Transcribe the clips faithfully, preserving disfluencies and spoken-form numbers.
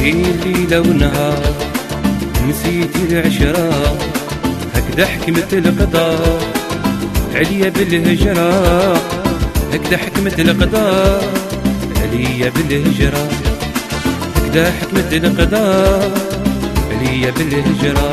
ليلة ونهار نسيتي العشرة، هكذا حكمت القدر عليا بالهجرة، هكذا حكمت القدر عليا بالهجرة، هكذا حكمت القدر عليا بالهجرة.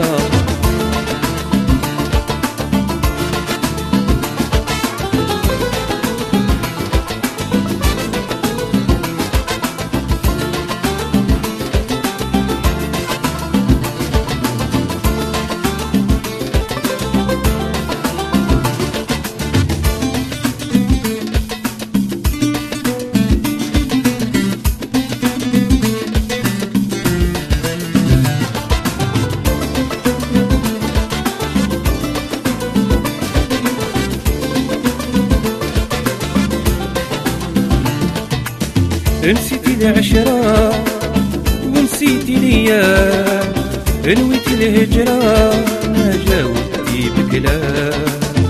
نسيتي العشرة ونسيتي ليا، نويتي الهجرة ما جاوبتي بكلام.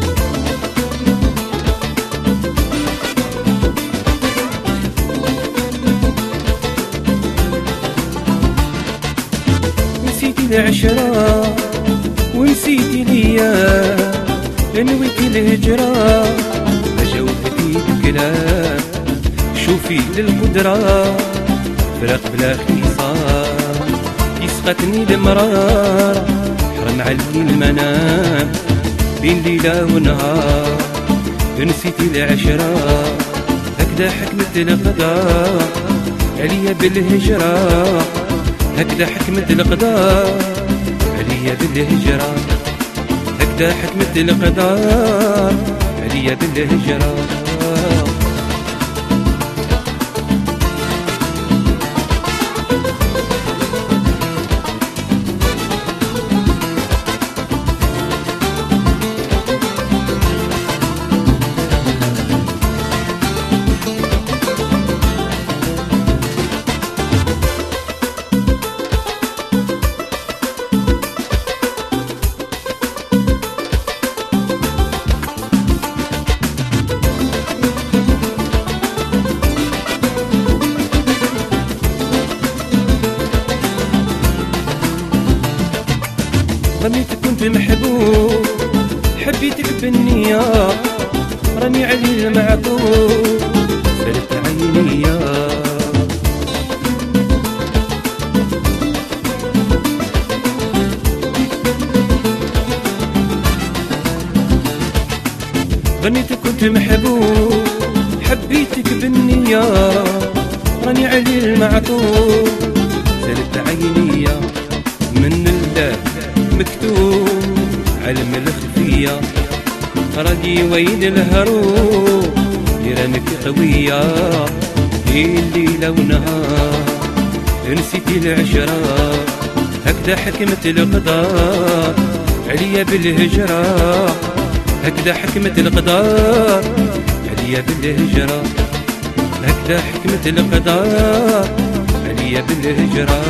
نسيتي العشرة ونسيتي ليا، نويتي الهجرة ما جاوبتي بكلام. شوفي للقدرة فراق بلا خصام، يسقتني المرار حرم علي المنام. بين ليلة ونهار نسيتي العشرة، هكذا حكمت القدر عليا بالهجرة، هكذا حكمت القدر عليا بالهجرة، هكذا حكمت القدر عليا بالهجرة. رميتك كنت محبوب، حبيتك بالنية، رمي علي المعطوب سالت عينيا. رميتك كنت محبوب، حبيتك بالنية، رمي علي المعطوب سالت عينيا. من الله مكتوب علم الخفية، راني وين الهروب يرانك قوية. الليلة ونهار نسيتي العشرة، هكذا حكمت القدر عليا بالهجرة، هكذا حكمت القدر عليا بالهجرة، هكذا حكمت القدر عليا بالهجرة.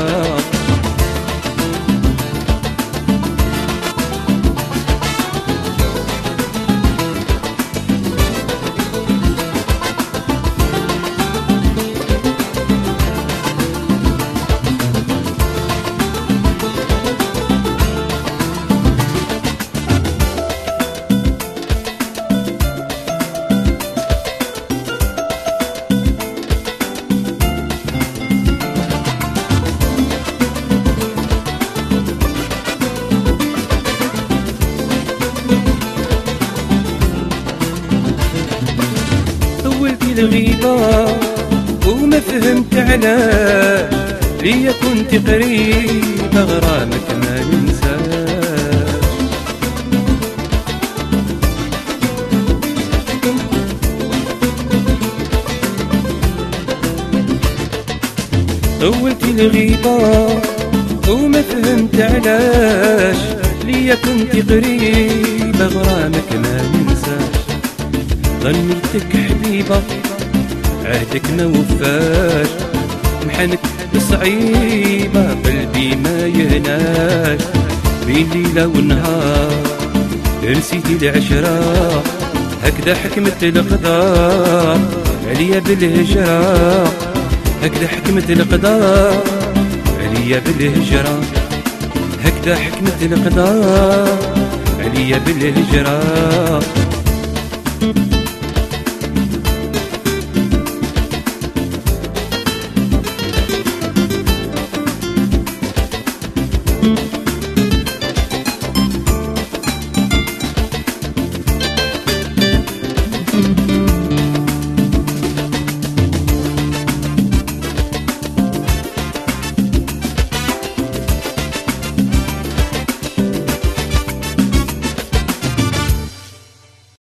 الغيبة وما فهمت علاش، ليا كنت قريب غرامك ما ننساش. طولتي الغيبة وما فهمت علاش، ليا كنت قريب غرامك ما ننساش. ظنيتك حبيبة عهدك ما وفاش، محنك صعيبة قلبي ما يهناش. بين ليلة ونهار نسيتي العشرة، هكذا حكمت القدر عليا بالهجرة، هكذا حكمت القدر عليا بالهجرة، هكذا حكمة القدر عليا بالهجرة. thank you